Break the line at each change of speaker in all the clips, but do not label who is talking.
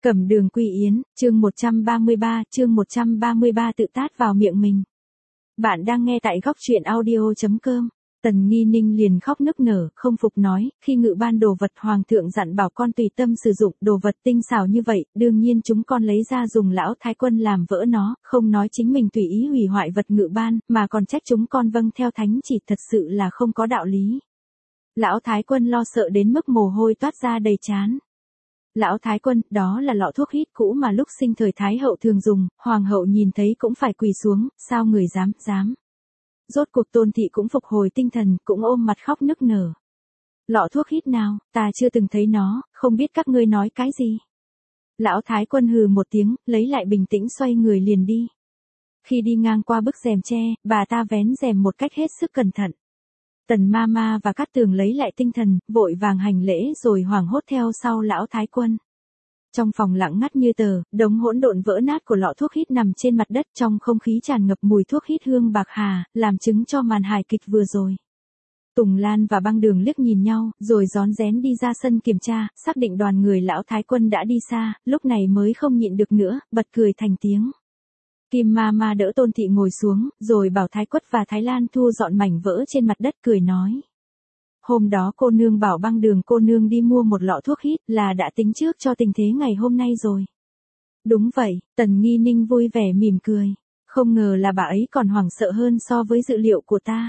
Cẩm Đường Quy Yến, chương 133 tự tát vào miệng mình. Bạn đang nghe tại góc truyện audio.com. Tần Nghi Ninh liền khóc nức nở, không phục nói, khi ngự ban đồ vật hoàng thượng dặn bảo con tùy tâm sử dụng, đồ vật tinh xảo như vậy, đương nhiên chúng con lấy ra dùng lão thái quân làm vỡ nó, không nói chính mình tùy ý hủy hoại vật ngự ban, mà còn trách chúng con vâng theo thánh chỉ, thật sự là không có đạo lý. Lão thái quân lo sợ đến mức mồ hôi toát ra đầy trán. Lão thái quân, đó là lọ thuốc hít cũ mà lúc sinh thời thái hậu thường dùng, hoàng hậu nhìn thấy cũng phải quỳ xuống, sao người dám. Rốt cuộc Tôn thị cũng phục hồi tinh thần, cũng ôm mặt khóc nức nở. Lọ thuốc hít nào, ta chưa từng thấy nó, không biết các ngươi nói cái gì. Lão thái quân hừ một tiếng, lấy lại bình tĩnh xoay người liền đi. Khi đi ngang qua bức rèm tre, bà ta vén rèm một cách hết sức cẩn thận. Tần Mama và Cát Tường lấy lại tinh thần, vội vàng hành lễ rồi hoảng hốt theo sau lão thái quân. Trong phòng lặng ngắt như tờ, đống hỗn độn vỡ nát của lọ thuốc hít nằm trên mặt đất, trong không khí tràn ngập mùi thuốc hít hương bạc hà, làm chứng cho màn hài kịch vừa rồi. Tùng Lan và Băng Đường liếc nhìn nhau, rồi rón rén đi ra sân kiểm tra, xác định đoàn người lão thái quân đã đi xa, lúc này mới không nhịn được nữa, bật cười thành tiếng. Kim Mama đỡ Tôn thị ngồi xuống, rồi bảo Thái Quất và Thái Lan thu dọn mảnh vỡ trên mặt đất, cười nói. Hôm đó cô nương bảo Băng Đường cô nương đi mua một lọ thuốc hít, là đã tính trước cho tình thế ngày hôm nay rồi. Đúng vậy, Tần Nghi Ninh vui vẻ mỉm cười. Không ngờ là bà ấy còn hoảng sợ hơn so với dự liệu của ta.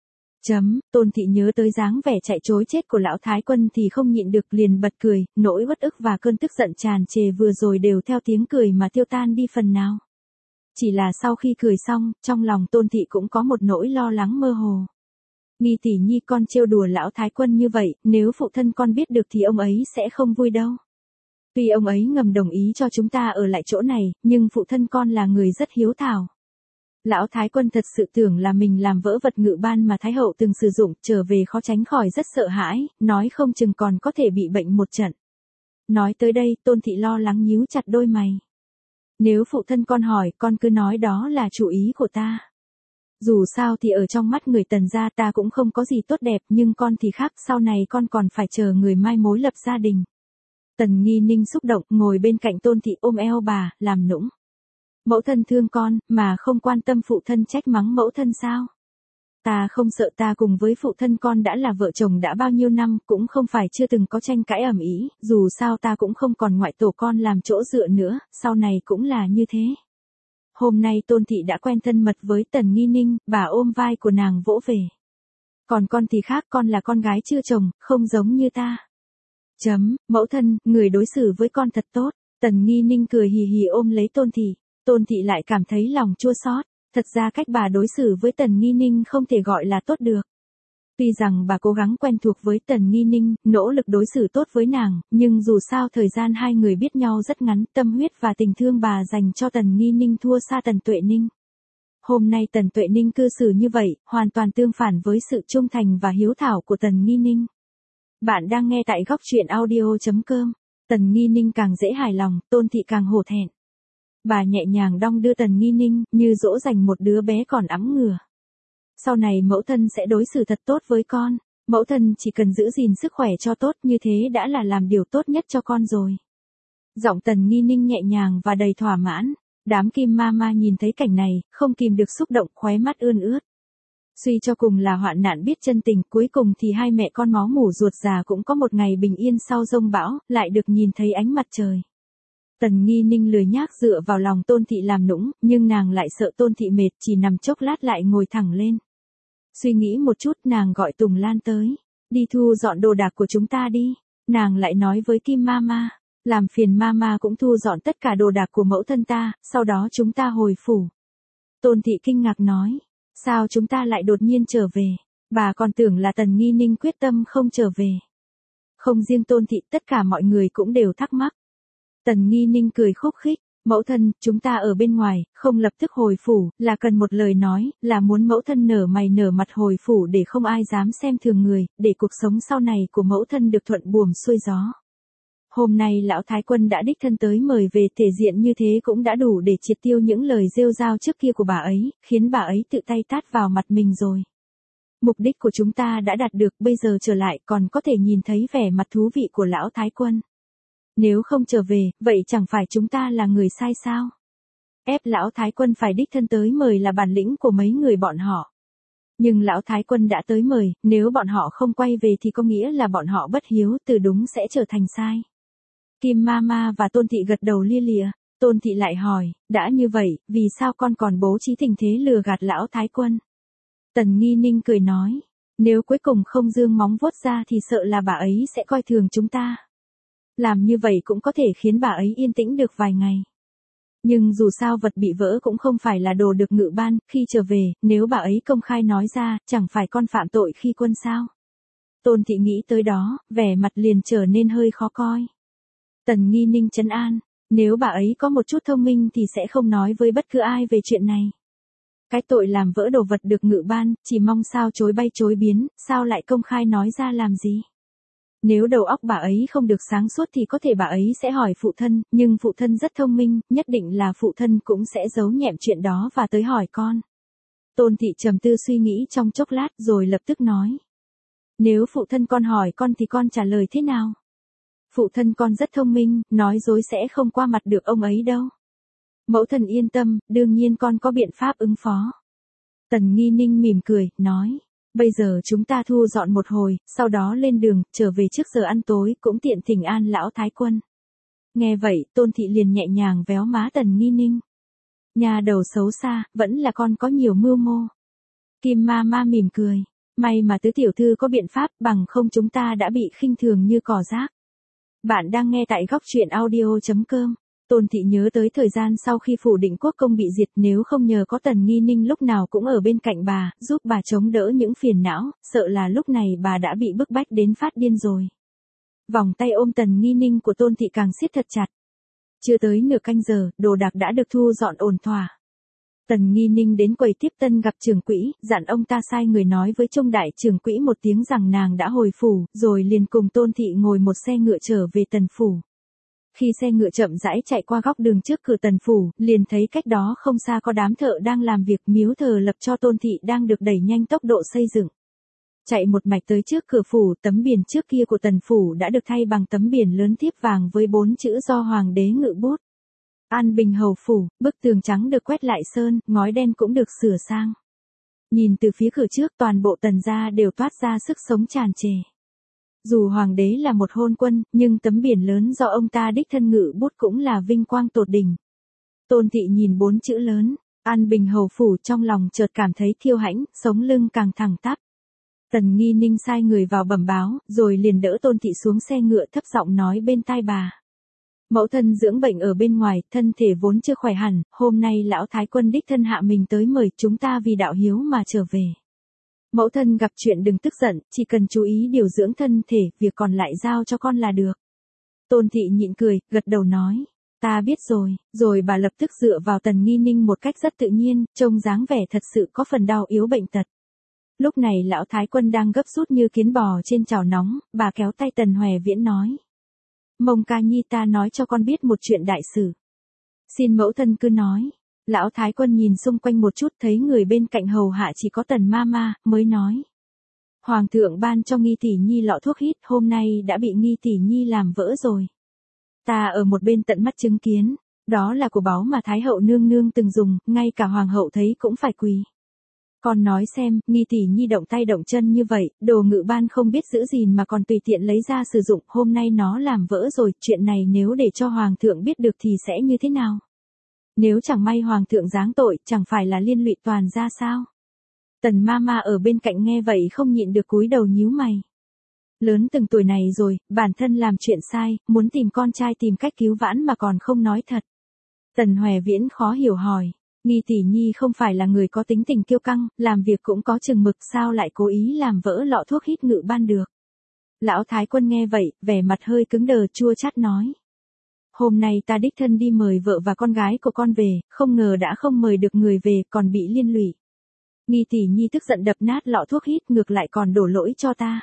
Tôn thị nhớ tới dáng vẻ chạy trối chết của lão thái quân thì không nhịn được liền bật cười, nỗi uất ức và cơn tức giận tràn trề vừa rồi đều theo tiếng cười mà tiêu tan đi phần nào. Chỉ là sau khi cười xong, trong lòng Tôn thị cũng có một nỗi lo lắng mơ hồ. Nghi tỷ nhi con trêu đùa lão thái quân như vậy, nếu phụ thân con biết được thì ông ấy sẽ không vui đâu. Tuy ông ấy ngầm đồng ý cho chúng ta ở lại chỗ này, nhưng phụ thân con là người rất hiếu thảo. Lão thái quân thật sự tưởng là mình làm vỡ vật ngự ban mà thái hậu từng sử dụng, trở về khó tránh khỏi rất sợ hãi, nói không chừng còn có thể bị bệnh một trận. Nói tới đây, Tôn thị lo lắng nhíu chặt đôi mày. Nếu phụ thân con hỏi, con cứ nói đó là chủ ý của ta. Dù sao thì ở trong mắt người Tần gia ta cũng không có gì tốt đẹp, nhưng con thì khác, sau này con còn phải chờ người mai mối lập gia đình. Tần Nghi Ninh xúc động, ngồi bên cạnh Tôn thị ôm eo bà, làm nũng. Mẫu thân thương con, mà không quan tâm phụ thân trách mắng mẫu thân sao? Ta không sợ, ta cùng với phụ thân con đã là vợ chồng đã bao nhiêu năm, cũng không phải chưa từng có tranh cãi ầm ĩ, dù sao ta cũng không còn ngoại tổ con làm chỗ dựa nữa, sau này cũng là như thế. Hôm nay Tôn thị đã quen thân mật với Tần Nghi Ninh, bà ôm vai của nàng vỗ về. Còn con thì khác, con là con gái chưa chồng, không giống như ta. Mẫu thân, người đối xử với con thật tốt. Tần Nghi Ninh cười hì hì ôm lấy Tôn thị. Tôn thị lại cảm thấy lòng chua xót. Thật ra cách bà đối xử với Tần Nghi Ninh không thể gọi là tốt được. Tuy rằng bà cố gắng quen thuộc với Tần Nghi Ninh, nỗ lực đối xử tốt với nàng, nhưng dù sao thời gian hai người biết nhau rất ngắn, tâm huyết và tình thương bà dành cho Tần Nghi Ninh thua xa Tần Tuệ Ninh. Hôm nay Tần Tuệ Ninh cư xử như vậy, hoàn toàn tương phản với sự trung thành và hiếu thảo của Tần Nghi Ninh. Bạn đang nghe tại góc truyện audio.com. Tần Nghi Ninh càng dễ hài lòng, Tôn thị càng hổ thẹn. Bà nhẹ nhàng đong đưa Tần Nghi Ninh, như dỗ dành một đứa bé còn ẵm ngửa. Sau này mẫu thân sẽ đối xử thật tốt với con, mẫu thân chỉ cần giữ gìn sức khỏe cho tốt, như thế đã là làm điều tốt nhất cho con rồi. Giọng Tần Nghi Ninh nhẹ nhàng và đầy thỏa mãn. Đám Kim Mama nhìn thấy cảnh này, không kìm được xúc động, khóe mắt ươn ướt. Suy cho cùng là hoạn nạn biết chân tình, cuối cùng thì hai mẹ con máu mủ ruột già cũng có một ngày bình yên sau giông bão, lại được nhìn thấy ánh mặt trời. Tần Nghi Ninh lười nhác dựa vào lòng Tôn thị làm nũng, nhưng nàng lại sợ Tôn thị mệt, chỉ nằm chốc lát lại ngồi thẳng lên. Suy nghĩ một chút, nàng gọi Tùng Lan tới. Đi thu dọn đồ đạc của chúng ta đi. Nàng lại nói với Kim Mama. Làm phiền Mama cũng thu dọn tất cả đồ đạc của mẫu thân ta, sau đó chúng ta hồi phủ. Tôn thị kinh ngạc nói. Sao chúng ta lại đột nhiên trở về? Bà còn tưởng là Tần Nghi Ninh quyết tâm không trở về. Không riêng Tôn thị, tất cả mọi người cũng đều thắc mắc. Tần Nghi Ninh cười khúc khích. Mẫu thân, chúng ta ở bên ngoài, không lập tức hồi phủ, là cần một lời nói, là muốn mẫu thân nở mày nở mặt hồi phủ để không ai dám xem thường người, để cuộc sống sau này của mẫu thân được thuận buồm xuôi gió. Hôm nay lão thái quân đã đích thân tới mời về, thể diện như thế cũng đã đủ để triệt tiêu những lời rêu rao trước kia của bà ấy, khiến bà ấy tự tay tát vào mặt mình rồi. Mục đích của chúng ta đã đạt được, bây giờ trở lại còn có thể nhìn thấy vẻ mặt thú vị của lão thái quân. Nếu không trở về, vậy chẳng phải chúng ta là người sai sao? Ép lão thái quân phải đích thân tới mời là bản lĩnh của mấy người bọn họ. Nhưng lão thái quân đã tới mời, nếu bọn họ không quay về thì có nghĩa là bọn họ bất hiếu, từ đúng sẽ trở thành sai. Kim Mama và Tôn Thị gật đầu lia lịa. Tôn Thị lại hỏi, đã như vậy, vì sao con còn bố trí tình thế lừa gạt lão thái quân? Tần Nghi Ninh cười nói, nếu cuối cùng không dương móng vuốt ra thì sợ là bà ấy sẽ coi thường chúng ta. Làm như vậy cũng có thể khiến bà ấy yên tĩnh được vài ngày. Nhưng dù sao vật bị vỡ cũng không phải là đồ được ngự ban, khi trở về, nếu bà ấy công khai nói ra, chẳng phải con phạm tội khi quân sao? Tôn Thị nghĩ tới đó, vẻ mặt liền trở nên hơi khó coi. Tần Nghi Ninh trấn an, nếu bà ấy có một chút thông minh thì sẽ không nói với bất cứ ai về chuyện này. Cái tội làm vỡ đồ vật được ngự ban, chỉ mong sao chối bay chối biến, sao lại công khai nói ra làm gì? Nếu đầu óc bà ấy không được sáng suốt thì có thể bà ấy sẽ hỏi phụ thân, nhưng phụ thân rất thông minh, nhất định là phụ thân cũng sẽ giấu nhẹm chuyện đó và tới hỏi con. Tôn Thị trầm tư suy nghĩ trong chốc lát rồi lập tức nói. Nếu phụ thân con hỏi con thì con trả lời thế nào? Phụ thân con rất thông minh, nói dối sẽ không qua mặt được ông ấy đâu. Mẫu thân yên tâm, đương nhiên con có biện pháp ứng phó. Tần Nghi Ninh mỉm cười, nói. Bây giờ chúng ta thu dọn một hồi, sau đó lên đường, trở về trước giờ ăn tối, cũng tiện thỉnh an lão thái quân. Nghe vậy, Tôn Thị liền nhẹ nhàng véo má Tần Nghi Ninh. Nhà đầu xấu xa, vẫn là con có nhiều mưu mô. Kim Mama mỉm cười. May mà tứ tiểu thư có biện pháp, bằng không chúng ta đã bị khinh thường như cỏ rác. Bạn đang nghe tại góc truyện audio.com. Tôn Thị nhớ tới thời gian sau khi phủ Định Quốc công bị diệt, nếu không nhờ có Tần Nghi Ninh lúc nào cũng ở bên cạnh bà, giúp bà chống đỡ những phiền não, sợ là lúc này bà đã bị bức bách đến phát điên rồi. Vòng tay ôm Tần Nghi Ninh của Tôn Thị càng siết thật chặt. Chưa tới nửa canh giờ, đồ đạc đã được thu dọn ổn thỏa. Tần Nghi Ninh đến quầy tiếp tân gặp trưởng quỹ, dặn ông ta sai người nói với Trung đại trưởng quỹ một tiếng rằng nàng đã hồi phủ, rồi liền cùng Tôn Thị ngồi một xe ngựa trở về Tần phủ. Khi xe ngựa chậm rãi chạy qua góc đường trước cửa Tần phủ, liền thấy cách đó không xa có đám thợ đang làm việc, miếu thờ lập cho Tôn Thị đang được đẩy nhanh tốc độ xây dựng. Chạy một mạch tới trước cửa phủ, tấm biển trước kia của Tần phủ đã được thay bằng tấm biển lớn thiếp vàng với 4 chữ do hoàng đế ngự bút. An Bình hầu phủ, bức tường trắng được quét lại sơn, ngói đen cũng được sửa sang. Nhìn từ phía cửa trước, toàn bộ Tần gia đều toát ra sức sống tràn trề. Dù hoàng đế là một hôn quân, nhưng tấm biển lớn do ông ta đích thân ngự bút cũng là vinh quang tột đỉnh. Tôn Thị nhìn 4 chữ lớn, An Bình hầu phủ, trong lòng chợt cảm thấy kiêu hãnh, sống lưng càng thẳng tắp. Tần Nghi Ninh sai người vào bẩm báo, rồi liền đỡ Tôn Thị xuống xe ngựa, thấp giọng nói bên tai bà. Mẫu thân dưỡng bệnh ở bên ngoài, thân thể vốn chưa khỏe hẳn, hôm nay lão thái quân đích thân hạ mình tới mời chúng ta vì đạo hiếu mà trở về. Mẫu thân gặp chuyện đừng tức giận, chỉ cần chú ý điều dưỡng thân thể, việc còn lại giao cho con là được. Tôn Thị nhịn cười, gật đầu nói, ta biết rồi, rồi bà lập tức dựa vào Tần Nghi Ninh một cách rất tự nhiên, trông dáng vẻ thật sự có phần đau yếu bệnh tật. Lúc này lão thái quân đang gấp rút như kiến bò trên chảo nóng, bà kéo tay Tần Hoè Viễn nói. Mông ca nhi, ta nói cho con biết một chuyện đại sự. Xin mẫu thân cứ nói. Lão thái quân nhìn xung quanh một chút, thấy người bên cạnh hầu hạ chỉ có Tần Mama, mới nói. Hoàng thượng ban cho Nghi tỷ nhi lọ thuốc hít, hôm nay đã bị Nghi tỷ nhi làm vỡ rồi. Ta ở một bên tận mắt chứng kiến, đó là của báu mà Thái hậu nương nương từng dùng, ngay cả hoàng hậu thấy cũng phải quỳ. Con nói xem, Nghi tỷ nhi động tay động chân như vậy, đồ ngự ban không biết giữ gìn mà còn tùy tiện lấy ra sử dụng, hôm nay nó làm vỡ rồi, chuyện này nếu để cho hoàng thượng biết được thì sẽ như thế nào? Nếu chẳng may hoàng thượng giáng tội, chẳng phải là liên lụy toàn ra sao? Tần Mama ở bên cạnh nghe vậy không nhịn được cúi đầu nhíu mày. Lớn từng tuổi này rồi, bản thân làm chuyện sai, muốn tìm con trai tìm cách cứu vãn mà còn không nói thật. Tần Hoè Viễn khó hiểu hỏi. Nghi tỷ nhi không phải là người có tính tình kiêu căng, làm việc cũng có chừng mực, sao lại cố ý làm vỡ lọ thuốc hít ngự ban được? Lão thái quân nghe vậy, vẻ mặt hơi cứng đờ, chua chát nói. Hôm nay ta đích thân đi mời vợ và con gái của con về, không ngờ đã không mời được người về, còn bị liên lụy. Nghi tỷ nhi tức giận đập nát lọ thuốc hít, ngược lại còn đổ lỗi cho ta.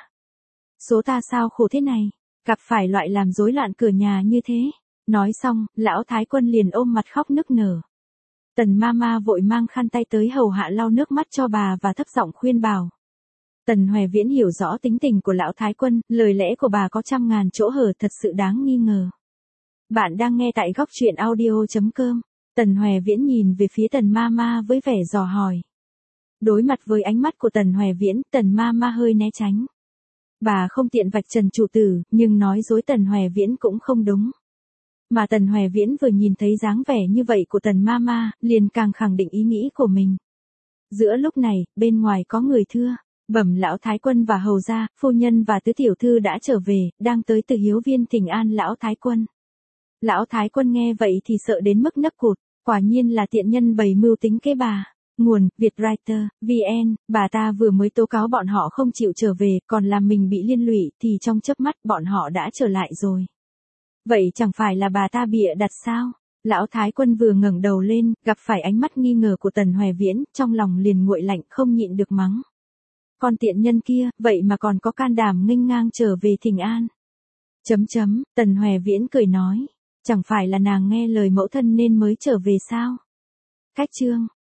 Số ta sao khổ thế này, gặp phải loại làm rối loạn cửa nhà như thế. Nói xong, lão thái quân liền ôm mặt khóc nức nở. Tần Mama vội mang khăn tay tới hầu hạ lau nước mắt cho bà và thấp giọng khuyên bảo. Tần Hoè Viễn hiểu rõ tính tình của lão thái quân, lời lẽ của bà có trăm ngàn chỗ hở, thật sự đáng nghi ngờ. Bạn đang nghe tại góc truyện audio.com. Tần Hoè Viễn nhìn về phía Tần Mama với vẻ dò hỏi. Đối mặt với ánh mắt của Tần Hoè Viễn, Tần Mama hơi né tránh. Bà không tiện vạch trần chủ tử, nhưng nói dối Tần Hoè Viễn cũng không đúng. Mà Tần Hoè Viễn vừa nhìn thấy dáng vẻ như vậy của Tần Mama, liền càng khẳng định ý nghĩ của mình. Giữa lúc này, bên ngoài có người thưa, bẩm lão thái quân và hầu gia, phu nhân và tứ tiểu thư đã trở về, đang tới Từ Hiếu Viên thỉnh an lão thái quân. Lão thái quân nghe vậy thì sợ đến mức nấc cụt, quả nhiên là tiện nhân bày mưu tính kế bà. Nguồn, Vietwriter, VN, bà ta vừa mới tố cáo bọn họ không chịu trở về, còn làm mình bị liên lụy, thì trong chớp mắt bọn họ đã trở lại rồi. Vậy chẳng phải là bà ta bịa đặt sao? Lão thái quân vừa ngẩng đầu lên, gặp phải ánh mắt nghi ngờ của Tần Hoè Viễn, trong lòng liền nguội lạnh không nhịn được mắng. Con tiện nhân kia, vậy mà còn có can đảm nghênh ngang trở về thỉnh an. Tần Hoè Viễn cười nói, chẳng phải là nàng nghe lời mẫu thân nên mới trở về sao? Khách chương.